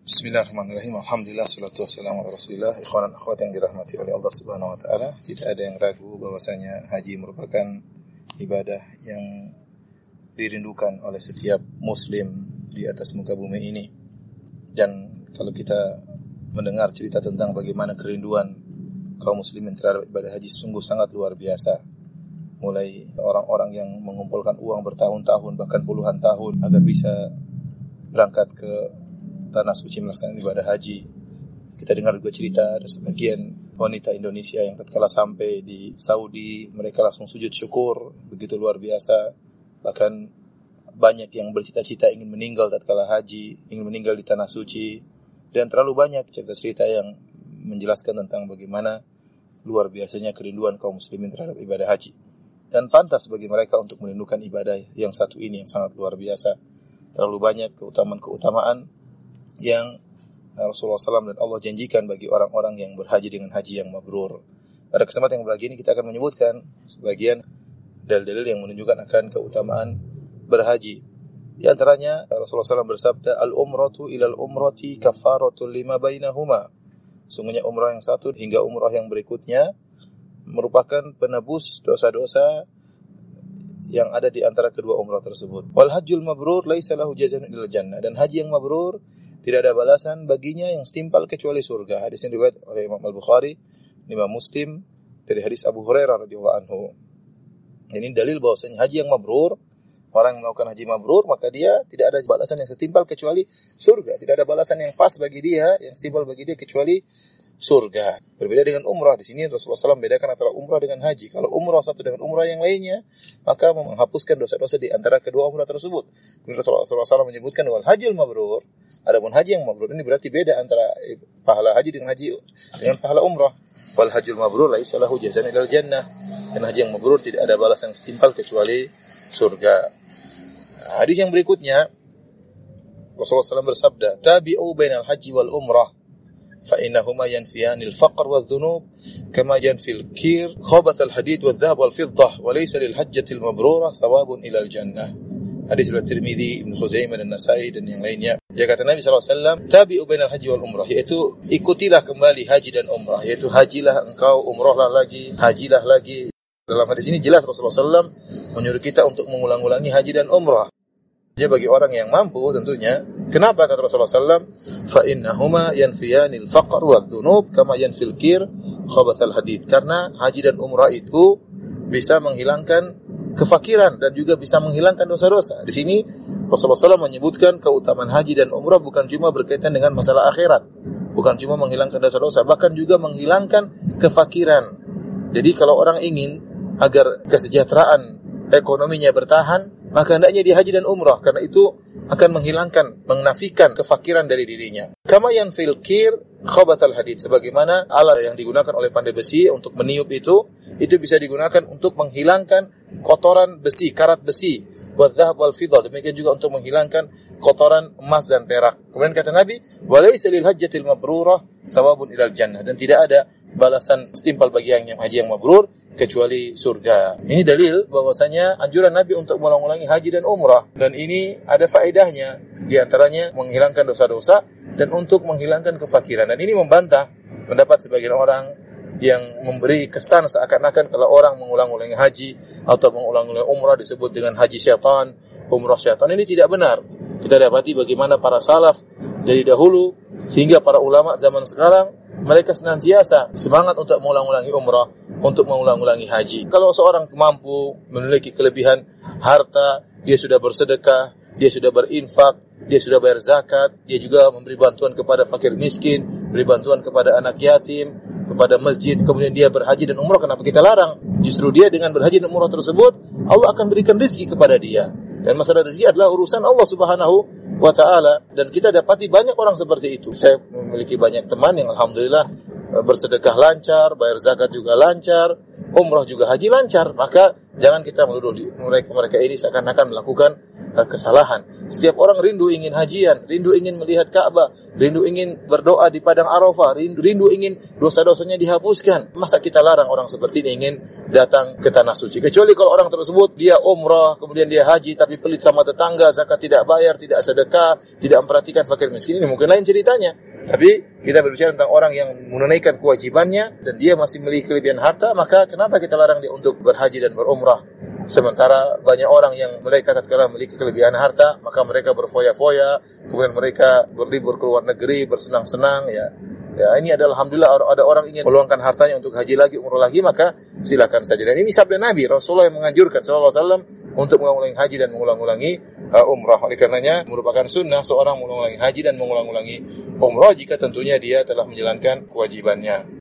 Bismillahirrahmanirrahim. Alhamdulillah, salatu wassalamu ala Rasulillah. Ikhwan dan akhwat yang dirahmati oleh Allah Subhanahu wa taala, tidak ada yang ragu bahwasanya haji merupakan ibadah yang dirindukan oleh setiap muslim di atas muka bumi ini. Dan kalau kita mendengar cerita tentang bagaimana kerinduan kaum muslimin terhadap ibadah haji, sungguh sangat luar biasa. Mulai orang-orang yang mengumpulkan uang bertahun-tahun bahkan puluhan tahun agar bisa berangkat ke tanah suci melaksanakan ibadah haji. Kita dengar juga cerita ada sebagian wanita Indonesia yang tatkala sampai di Saudi, mereka langsung sujud syukur, begitu luar biasa. Bahkan banyak yang bercita-cita ingin meninggal tatkala haji, ingin meninggal di tanah suci, dan terlalu banyak cerita-cerita yang menjelaskan tentang bagaimana luar biasanya kerinduan kaum muslimin terhadap ibadah haji. Dan pantas bagi mereka untuk merindukan ibadah yang satu ini yang sangat luar biasa. Terlalu banyak keutamaan-keutamaan yang Rasulullah SAW dan Allah janjikan bagi orang-orang yang berhaji dengan haji yang mabrur. Pada kesempatan yang berbahagia ini kita akan menyebutkan sebagian dalil-dalil yang menunjukkan akan keutamaan berhaji. Di antaranya Rasulullah SAW bersabda, "Al-umratu ilal umrati kafaratul lima bainahuma." Sungguhnya umrah yang satu hingga umrah yang berikutnya merupakan penebus dosa-dosa yang ada di antara kedua umrah tersebut. Wal hajjul mabrur laisa lahu jazaa'un illal jannah. Dan haji yang mabrur tidak ada balasan baginya yang setimpal kecuali surga. Hadis ini diriwayatkan oleh Imam Al-Bukhari, Imam Muslim dari hadis Abu Hurairah radhiyallahu anhu. Ini dalil bahwasanya haji yang mabrur, orang yang melakukan haji mabrur, maka dia tidak ada balasan yang setimpal kecuali surga. Tidak ada balasan yang pas bagi dia, yang setimpal bagi dia kecuali surga. Berbeda dengan umrah. Di sini Rasulullah SAW membedakan antara umrah dengan haji. Kalau umrah satu dengan umrah yang lainnya, maka menghapuskan dosa-dosa di antara kedua umrah tersebut. Kemudian Rasulullah SAW menyebutkan wal hajjul mabrur. Adapun haji yang mabrur ini berarti beda antara pahala haji dengan pahala umrah. Wal hajjul mabrur laisa lahu jazaa'un illal jannah. Dan haji yang mabrur tidak ada balasan setimpal kecuali surga. Hadis yang berikutnya Rasulullah SAW bersabda, "Tabi'u bainal haji wal umrah. فإنهما ينفيان الفقر والذنوب كما ينفي الكير خبث الحديد والذهب والفضة وليس للحجة المبرورة ثواب إلى الجنة." Hadis riwayat Tirmidzi, Ibnu Khuzaimah dan Nasa'i dan yang lainnya. Ya, kata Nabi SAW, tabi'u bainal haji wal umrah, yaitu ikutilah kembali haji dan umrah, yaitu hajilah engkau, umrahlah lagi, hajilah lagi. Dalam hadis ini jelas Rasulullah SAW menyuruh kita untuk mengulang-ulangi haji dan umrah. Jadi bagi orang yang mampu tentunya. Kenapa kata Rasulullah SAW? فَإِنَّهُمَا يَنْفِيَانِ الْفَقْرُ وَالذُّنُوبِ كَمَا يَنْفِي الْكِيرُ خَبَثَ الْحَدِيدِ. Karena haji dan umrah itu bisa menghilangkan kefakiran dan juga bisa menghilangkan dosa-dosa. Di sini Rasulullah SAW menyebutkan keutamaan haji dan umrah bukan cuma berkaitan dengan masalah akhirat, bukan cuma menghilangkan dosa-dosa, bahkan juga menghilangkan kefakiran. Jadi kalau orang ingin agar kesejahteraan ekonominya bertahan, maka hendaknya dia haji dan umrah, karena itu akan menghilangkan, menafikan kefakiran dari dirinya. Kama yanfil kir khabathal hadid, sebagaimana alat yang digunakan oleh pandai besi untuk meniup itu bisa digunakan untuk menghilangkan kotoran besi, karat besi, wadh-dhahab wal fiddah, demikian juga untuk menghilangkan kotoran emas dan perak. Kemudian kata Nabi, walaysa lil hajjatil mabrurah thawabun ilal jannah, dan tidak ada balasan setimpal bagi yang haji yang mabrur kecuali surga. Ini dalil bahwasanya anjuran Nabi untuk mengulang-ulangi haji dan umrah, dan ini ada faedahnya, di antaranya menghilangkan dosa-dosa dan untuk menghilangkan kefakiran. Dan ini membantah pendapat sebagian orang yang memberi kesan seakan-akan kalau orang mengulang-ulangi haji atau mengulang-ulangi umrah disebut dengan haji syaitan, umrah syaitan. Ini tidak benar. Kita dapati bagaimana para salaf dari dahulu sehingga para ulama zaman sekarang, mereka senantiasa semangat untuk mengulang-ulangi umrah, untuk mengulang-ulangi haji. Kalau seorang mampu, memiliki kelebihan harta, dia sudah bersedekah, dia sudah berinfak, dia sudah bayar zakat, dia juga memberi bantuan kepada fakir miskin, beri bantuan kepada anak yatim, kepada masjid, kemudian dia berhaji dan umrah, kenapa kita larang? Justru dia dengan berhaji dan umrah tersebut, Allah akan berikan rezeki kepada dia. Dan masalah rezeki adalah urusan Allah Subhanahu wa ta'ala, dan kita dapati banyak orang seperti itu. Saya memiliki banyak teman yang alhamdulillah bersedekah lancar, bayar zakat juga lancar, umrah juga haji lancar. Maka jangan kita menuduh mereka ini seakan-akan melakukan kesalahan. Setiap orang rindu ingin hajian, rindu ingin melihat Ka'bah, rindu ingin berdoa di padang Arafah, rindu ingin dosa-dosanya dihapuskan. Masa kita larang orang seperti ini ingin datang ke tanah suci? Kecuali kalau orang tersebut dia umrah, kemudian dia haji tapi pelit sama tetangga, zakat tidak bayar, tidak sedekah, tidak memperhatikan fakir miskin, ini mungkin lain ceritanya. Tapi kita berbicara tentang orang yang menunaikan kewajibannya dan dia masih memiliki kelebihan harta, maka kenapa kita larang dia untuk berhaji dan berumrah? Sementara banyak orang yang mereka tatkala memiliki kelebihan harta, maka mereka berfoya-foya, kemudian mereka berlibur ke luar negeri, bersenang-senang, ya. Ya, ini adalah alhamdulillah ada orang ingin meluangkan hartanya untuk haji lagi, umrah lagi, maka silakan saja. Dan ini sabda Nabi, Rasulullah yang menganjurkan sallallahu alaihi wasallam untuk mengulangi haji dan mengulang-ulangi umrah. Oleh karenanya merupakan sunnah seorang mengulangi haji dan mengulang-ulangi umrah jika tentunya dia telah menjalankan kewajibannya.